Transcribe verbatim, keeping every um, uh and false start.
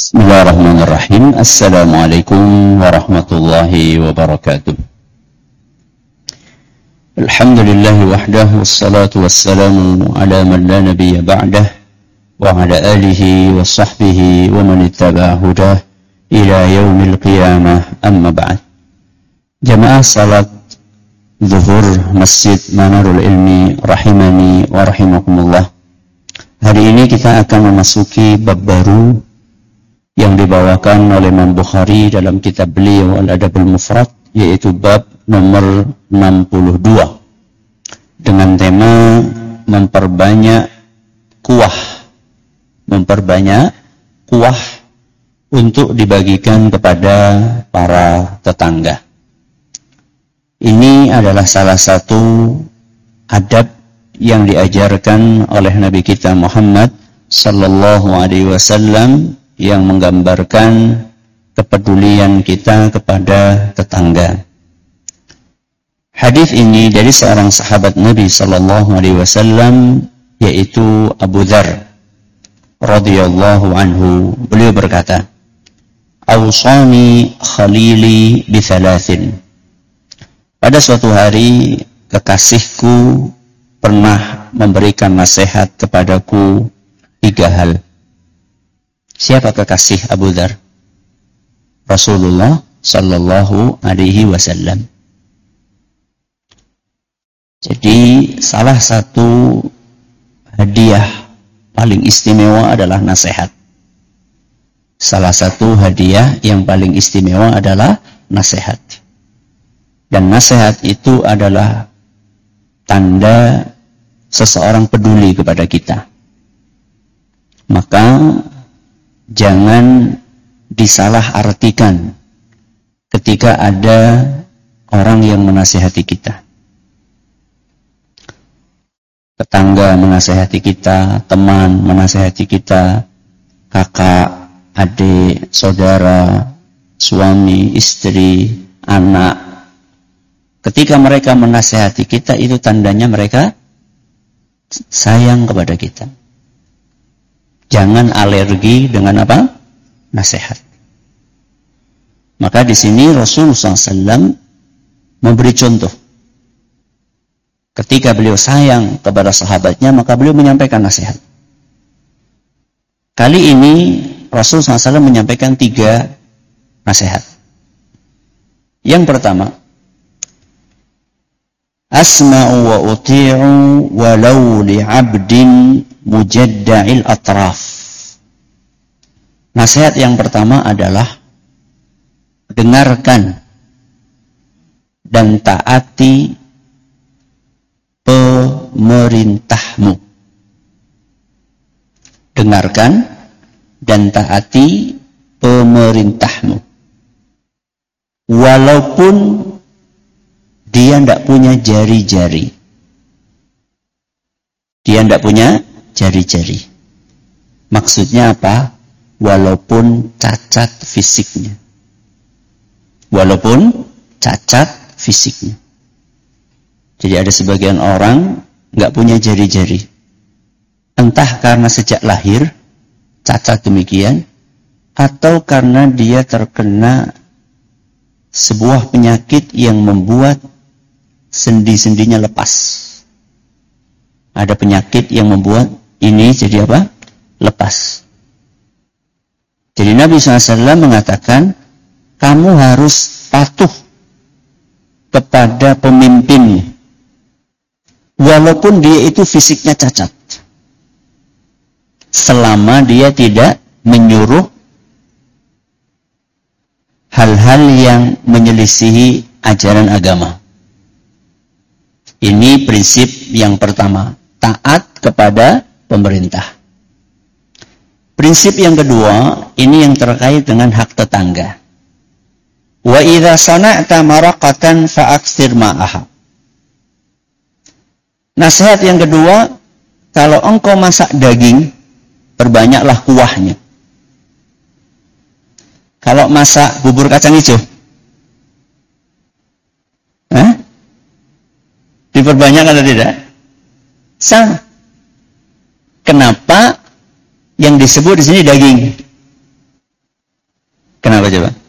Bismillahirrahmanirrahim. Assalamualaikum warahmatullahi wabarakatuh. Alhamdulillahi wahdahu wassalatu wassalamu ala man la nabiyya ba'dah wa ala alihi wa sahbihi wa man ittaba'a hudah ila yaumil qiyamah, amma ba'd. Jamaah salat zuhur Masjid Manarul Ilmi rahimani wa rahimakumullah. Hari ini kita akan memasuki bab baru yang dibawakan oleh Imam Bukhari dalam kitab beliau Al-Adabul Mufrad, yaitu bab nomor enam puluh dua dengan tema memperbanyak kuah memperbanyak kuah untuk dibagikan kepada para tetangga. Ini adalah salah satu adab yang diajarkan oleh Nabi kita Muhammad sallallahu alaihi wasallam yang menggambarkan kepedulian kita kepada tetangga. Hadis ini dari seorang sahabat Nabi sallallahu alaihi wasallam, yaitu Abu Dzar radhiyallahu anhu. Beliau berkata, "Awsani khalili bi thalathin." Pada suatu hari kekasihku pernah memberikan nasihat kepadaku tiga hal. Siapa kekasih Abu Dzar? Rasulullah sallallahu alaihi wasallam. Jadi salah satu hadiah paling istimewa adalah nasihat. Salah satu hadiah yang paling istimewa adalah nasihat. Dan nasihat itu adalah tanda seseorang peduli kepada kita. Maka jangan disalahartikan ketika ada orang yang menasihati kita. Tetangga menasihati kita, teman menasihati kita, kakak, adik, saudara, suami, istri, anak. Ketika mereka menasihati kita, itu tandanya mereka sayang kepada kita. Jangan alergi dengan apa? Nasihat. Maka di sini Rasulullah shallallahu alaihi wasallam memberi contoh. Ketika beliau sayang kepada sahabatnya, maka beliau menyampaikan nasihat. Kali ini Rasulullah shallallahu alaihi wasallam menyampaikan tiga nasihat. Yang pertama, asma'u wa uti'u walau li'abdin mujadda'il atraf. Nasihat yang pertama adalah dengarkan dan taati pemerintahmu. Dengarkan dan taati pemerintahmu. Walaupun dia tidak punya jari-jari. Dia tidak punya jari-jari. Maksudnya apa? Walaupun cacat fisiknya. Walaupun cacat fisiknya. Jadi ada sebagian orang nggak punya jari-jari. Entah karena sejak lahir cacat demikian, atau karena dia terkena sebuah penyakit yang membuat sendi-sendinya lepas. Ada penyakit yang membuat ini jadi apa? Lepas. Jadi Nabi shallallahu alaihi wasallam mengatakan, kamu harus patuh kepada pemimpinnya. Walaupun dia itu fisiknya cacat. Selama dia tidak menyuruh hal-hal yang menyelisihi ajaran agama. Ini prinsip yang pertama. Taat kepada pemerintah. Prinsip yang kedua, ini yang terkait dengan hak tetangga. Wa idza sana'ta maraqatan fa'aksir ma'aha. Nasihat yang kedua, kalau engkau masak daging, perbanyaklah kuahnya. Kalau masak bubur kacang hijau, Hah? diperbanyak atau tidak? Sama. Kenapa yang disebut di sini daging? apa coba?